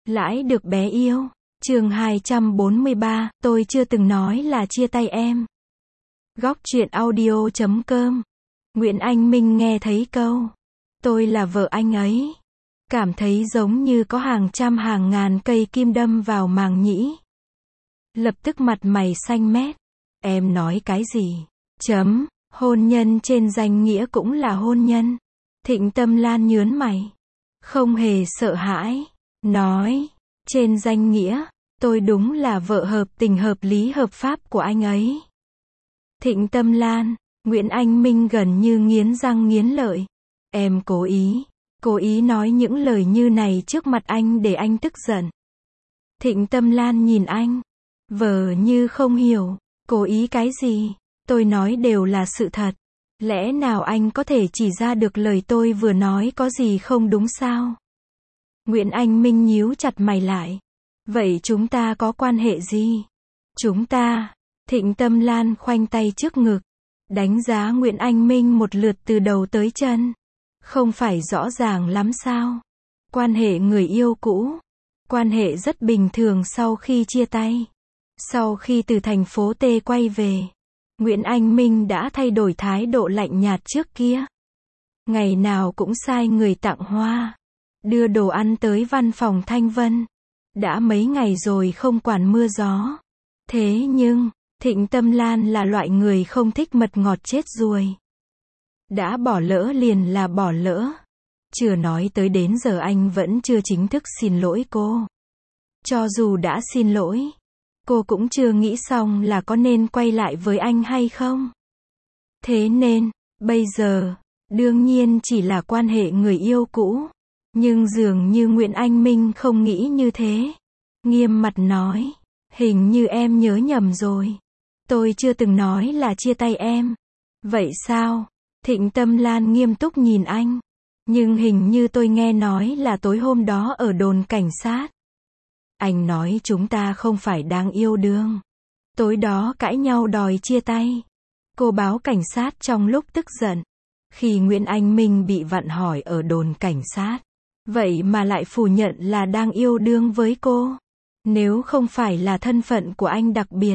Lãi được bé yêu. Chương 243, tôi chưa từng nói là chia tay em. Góc truyện audio.com. Nguyễn Anh Minh nghe thấy câu tôi là vợ anh ấy, cảm thấy giống như có hàng trăm hàng ngàn cây kim đâm vào màng nhĩ. Lập tức mặt mày xanh mét. Em nói cái gì? Hôn nhân trên danh nghĩa cũng là hôn nhân. Thịnh Tâm Lan nhớn mày, không hề sợ hãi, nói, trên danh nghĩa, tôi đúng là vợ hợp tình hợp lý hợp pháp của anh ấy. Thịnh Tâm Lan, Nguyễn Anh Minh gần như nghiến răng nghiến lợi. Em cố ý nói những lời như này trước mặt anh để anh tức giận. Thịnh Tâm Lan nhìn anh, vờ như không hiểu, cố ý cái gì, tôi nói đều là sự thật. Lẽ nào anh có thể chỉ ra được lời tôi vừa nói có gì không đúng sao? Nguyễn Anh Minh nhíu chặt mày lại. Vậy chúng ta có quan hệ gì? Chúng ta, Thịnh Tâm Lan khoanh tay trước ngực, đánh giá Nguyễn Anh Minh một lượt từ đầu tới chân. Không phải rõ ràng lắm sao? Quan hệ người yêu cũ. Quan hệ rất bình thường sau khi chia tay. Sau khi từ thành phố T quay về, Nguyễn Anh Minh đã thay đổi thái độ lạnh nhạt trước kia. Ngày nào cũng sai người tặng hoa, đưa đồ ăn tới văn phòng Thanh Vân. Đã mấy ngày rồi không quản mưa gió. Thế nhưng, Thịnh Tâm Lan là loại người không thích mật ngọt chết ruồi. Đã bỏ lỡ liền là bỏ lỡ. Chưa nói tới đến giờ anh vẫn chưa chính thức xin lỗi cô. Cho dù đã xin lỗi, cô cũng chưa nghĩ xong là có nên quay lại với anh hay không. Thế nên, bây giờ, đương nhiên chỉ là quan hệ người yêu cũ. Nhưng dường như Nguyễn Anh Minh không nghĩ như thế. Nghiêm mặt nói, hình như em nhớ nhầm rồi. Tôi chưa từng nói là chia tay em. Vậy sao? Thịnh Tâm Lan nghiêm túc nhìn anh. Nhưng hình như tôi nghe nói là tối hôm đó ở đồn cảnh sát. Anh nói chúng ta không phải đang yêu đương. Tối đó cãi nhau đòi chia tay. Cô báo cảnh sát trong lúc tức giận. Khi Nguyễn Anh Minh bị vặn hỏi ở đồn cảnh sát, vậy mà lại phủ nhận là đang yêu đương với cô. Nếu không phải là thân phận của anh đặc biệt,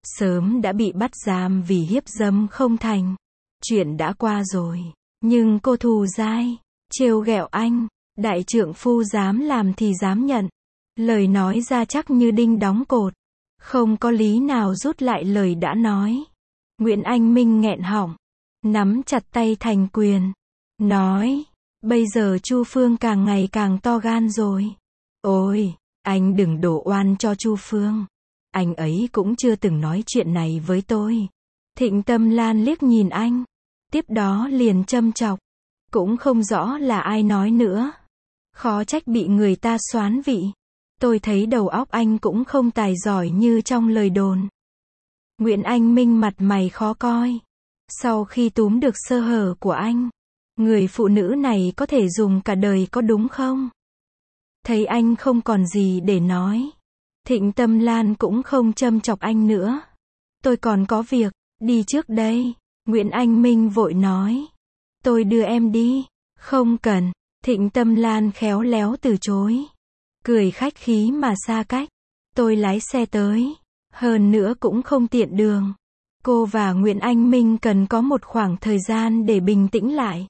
sớm đã bị bắt giam vì hiếp dâm không thành. Chuyện đã qua rồi. Nhưng cô thù dai, trêu ghẹo anh. Đại trượng phu dám làm thì dám nhận. Lời nói ra chắc như đinh đóng cột. Không có lý nào rút lại lời đã nói. Nguyễn Anh Minh nghẹn họng, nắm chặt tay thành quyền, nói, bây giờ Chu Phương càng ngày càng to gan rồi. Ôi, anh đừng đổ oan cho Chu Phương. Anh ấy cũng chưa từng nói chuyện này với tôi. Thịnh Tâm Lan liếc nhìn anh, tiếp đó liền châm chọc. Cũng không rõ là ai nói nữa. Khó trách bị người ta xoán vị. Tôi thấy đầu óc anh cũng không tài giỏi như trong lời đồn. Nguyễn Anh Minh mặt mày khó coi. Sau khi túm được sơ hở của anh, người phụ nữ này có thể dùng cả đời có đúng không? Thấy anh không còn gì để nói, Thịnh Tâm Lan cũng không châm chọc anh nữa. Tôi còn có việc, đi trước đây. Nguyễn Anh Minh vội nói. Tôi đưa em đi. Không cần. Thịnh Tâm Lan khéo léo từ chối. Cười khách khí mà xa cách. Tôi lái xe tới. Hơn nữa cũng không tiện đường. Cô và Nguyễn Anh Minh cần có một khoảng thời gian để bình tĩnh lại.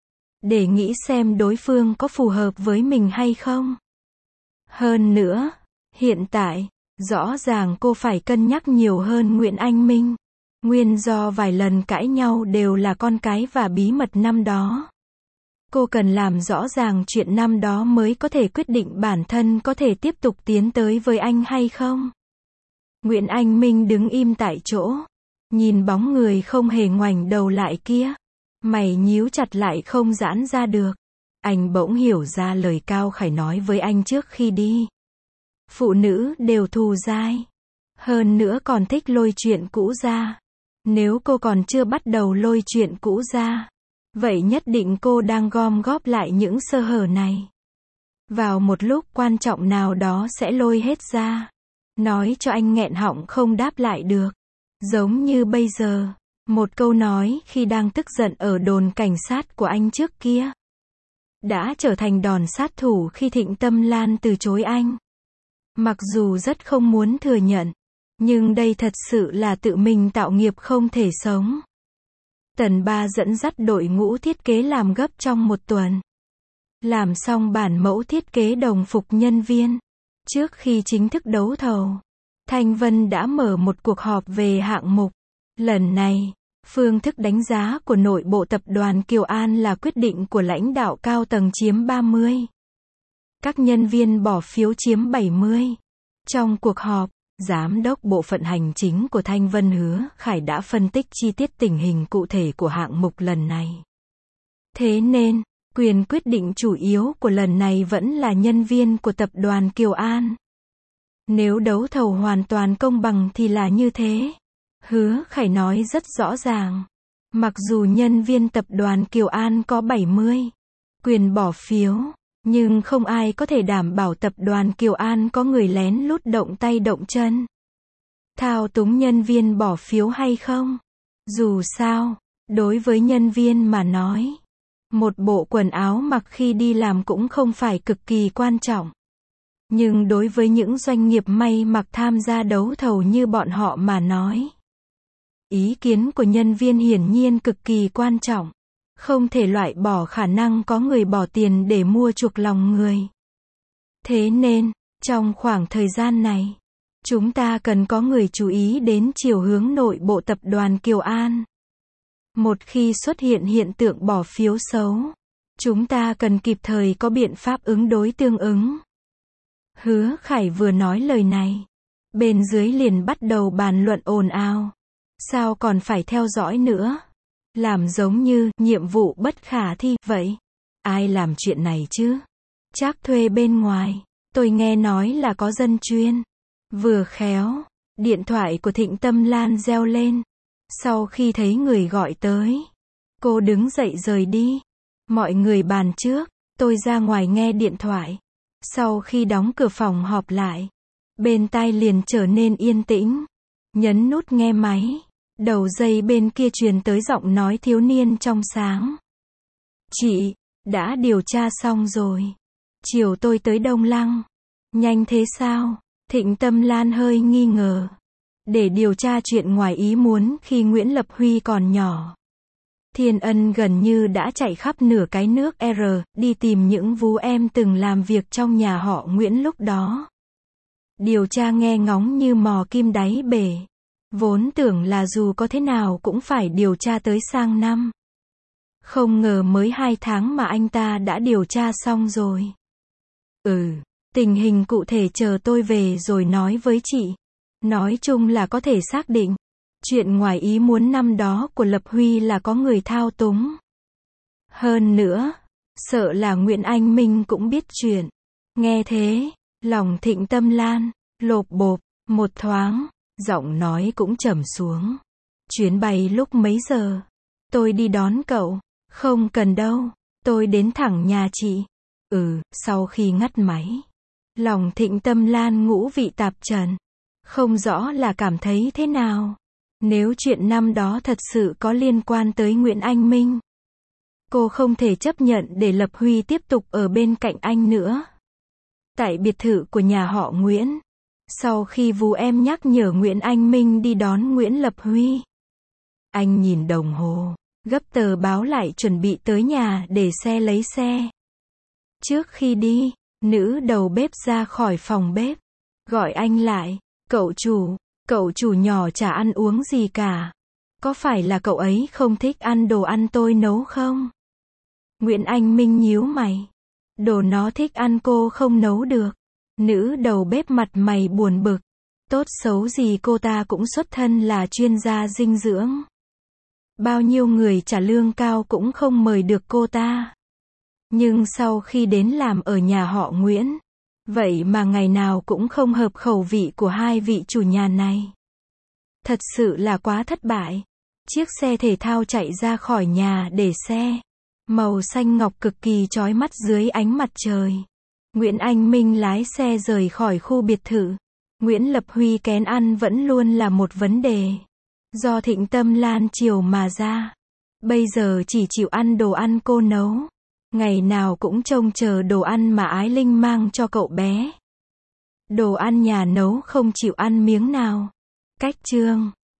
Để nghĩ xem đối phương có phù hợp với mình hay không. Hơn nữa, hiện tại, rõ ràng cô phải cân nhắc nhiều hơn Nguyễn Anh Minh. Nguyên do vài lần cãi nhau đều là con cái và bí mật năm đó. Cô cần làm rõ ràng chuyện năm đó mới có thể quyết định bản thân có thể tiếp tục tiến tới với anh hay không. Nguyễn Anh Minh đứng im tại chỗ, nhìn bóng người không hề ngoảnh đầu lại kia. Mày nhíu chặt lại không giãn ra được. Anh bỗng hiểu ra lời Cao Khải nói với anh trước khi đi. Phụ nữ đều thù dai. Hơn nữa còn thích lôi chuyện cũ ra. Nếu cô còn chưa bắt đầu lôi chuyện cũ ra, vậy nhất định cô đang gom góp lại những sơ hở này. Vào một lúc quan trọng nào đó sẽ lôi hết ra. Nói cho anh nghẹn họng không đáp lại được. Giống như bây giờ, một câu nói khi đang tức giận ở đồn cảnh sát của anh trước kia. đã trở thành đòn sát thủ khi Thịnh Tâm Lan từ chối anh. Mặc dù rất không muốn thừa nhận, nhưng đây thật sự là tự mình tạo nghiệp không thể sống. Tần Ba dẫn dắt đội ngũ thiết kế làm gấp trong một tuần. Làm xong bản mẫu thiết kế đồng phục nhân viên. Trước khi chính thức đấu thầu, Thanh Vân đã mở một cuộc họp về hạng mục. Lần này, phương thức đánh giá của nội bộ tập đoàn Kiều An là quyết định của lãnh đạo cao tầng chiếm 30. Các nhân viên bỏ phiếu chiếm 70. Trong cuộc họp, Giám đốc Bộ phận Hành chính của Thanh Vân Hứa Khải đã phân tích chi tiết tình hình cụ thể của hạng mục lần này. Thế nên, quyền quyết định chủ yếu của lần này vẫn là nhân viên của tập đoàn Kiều An. Nếu đấu thầu hoàn toàn công bằng thì là như thế. Hứa Khải nói rất rõ ràng. Mặc dù nhân viên tập đoàn Kiều An có 70 quyền bỏ phiếu, nhưng không ai có thể đảm bảo tập đoàn Kiều An có người lén lút động tay động chân, thao túng nhân viên bỏ phiếu hay không. Dù sao, đối với nhân viên mà nói, một bộ quần áo mặc khi đi làm cũng không phải cực kỳ quan trọng. Nhưng đối với những doanh nghiệp may mặc tham gia đấu thầu như bọn họ mà nói, ý kiến của nhân viên hiển nhiên cực kỳ quan trọng. Không thể loại bỏ khả năng có người bỏ tiền để mua chuộc lòng người. Thế nên, trong khoảng thời gian này, chúng ta cần có người chú ý đến chiều hướng nội bộ tập đoàn Kiều An. Một khi xuất hiện hiện tượng bỏ phiếu xấu, chúng ta cần kịp thời có biện pháp ứng đối tương ứng. Hứa Khải vừa nói lời này, bên dưới liền bắt đầu bàn luận ồn ào. Sao còn phải theo dõi nữa? Làm giống như nhiệm vụ bất khả thi vậy. Ai làm chuyện này chứ? Chắc thuê bên ngoài. Tôi nghe nói là có dân chuyên. Vừa khéo, điện thoại của Thịnh Tâm Lan reo lên. Sau khi thấy người gọi tới, cô đứng dậy rời đi. Mọi người bàn trước, tôi ra ngoài nghe điện thoại. Sau khi đóng cửa phòng họp lại, bên tai liền trở nên yên tĩnh. Nhấn nút nghe máy. Đầu dây bên kia truyền tới giọng nói thiếu niên trong sáng. Chị, đã điều tra xong rồi. Chiều tôi tới Đông Lăng. Nhanh thế sao? Thịnh Tâm Lan hơi nghi ngờ. Để điều tra chuyện ngoài ý muốn khi Nguyễn Lập Huy còn nhỏ. Thiên Ân gần như đã chạy khắp nửa cái nước R, đi tìm những vú em từng làm việc trong nhà họ Nguyễn lúc đó. Điều tra nghe ngóng như mò kim đáy bể. Vốn tưởng là dù có thế nào cũng phải điều tra tới sang năm. Không ngờ mới 2 tháng mà anh ta đã điều tra xong rồi. Tình hình cụ thể chờ tôi về rồi nói với chị. Nói chung là có thể xác định. Chuyện ngoài ý muốn năm đó của Lập Huy là có người thao túng. Hơn nữa, sợ là Nguyễn Anh Minh cũng biết chuyện. Nghe thế, lòng Thịnh Tâm Lan lộp bộp một thoáng. Giọng nói cũng trầm xuống. Chuyến bay lúc mấy giờ? Tôi đi đón cậu. Không cần đâu. Tôi đến thẳng nhà chị. Sau khi ngắt máy. Lòng Thịnh Tâm Lan ngũ vị tạp trần. Không rõ là cảm thấy thế nào. Nếu chuyện năm đó thật sự có liên quan tới Nguyễn Anh Minh, cô không thể chấp nhận để Lập Huy tiếp tục ở bên cạnh anh nữa. Tại biệt thự của nhà họ Nguyễn, sau khi vú em nhắc nhở Nguyễn Anh Minh đi đón Nguyễn Lập Huy, anh nhìn đồng hồ, gấp tờ báo lại chuẩn bị tới nhà để xe lấy xe. Trước khi đi, nữ đầu bếp ra khỏi phòng bếp, gọi anh lại, cậu chủ nhỏ chả ăn uống gì cả. Có phải là cậu ấy không thích ăn đồ ăn tôi nấu không? Nguyễn Anh Minh nhíu mày. Đồ nó thích ăn cô không nấu được. Nữ đầu bếp mặt mày buồn bực. Tốt xấu gì cô ta cũng xuất thân là chuyên gia dinh dưỡng. Bao nhiêu người trả lương cao cũng không mời được cô ta. Nhưng sau khi đến làm ở nhà họ Nguyễn, vậy mà ngày nào cũng không hợp khẩu vị của hai vị chủ nhà này. Thật sự là quá thất bại. Chiếc xe thể thao chạy ra khỏi nhà để xe. Màu xanh ngọc cực kỳ chói mắt dưới ánh mặt trời. Nguyễn Anh Minh lái xe rời khỏi khu biệt thự. Nguyễn Lập Huy kén ăn vẫn luôn là một vấn đề. Do Thịnh Tâm Lan chiều mà ra. Bây giờ chỉ chịu ăn đồ ăn cô nấu. Ngày nào cũng trông chờ đồ ăn mà Ái Linh mang cho cậu bé. Đồ ăn nhà nấu không chịu ăn miếng nào. Cách chương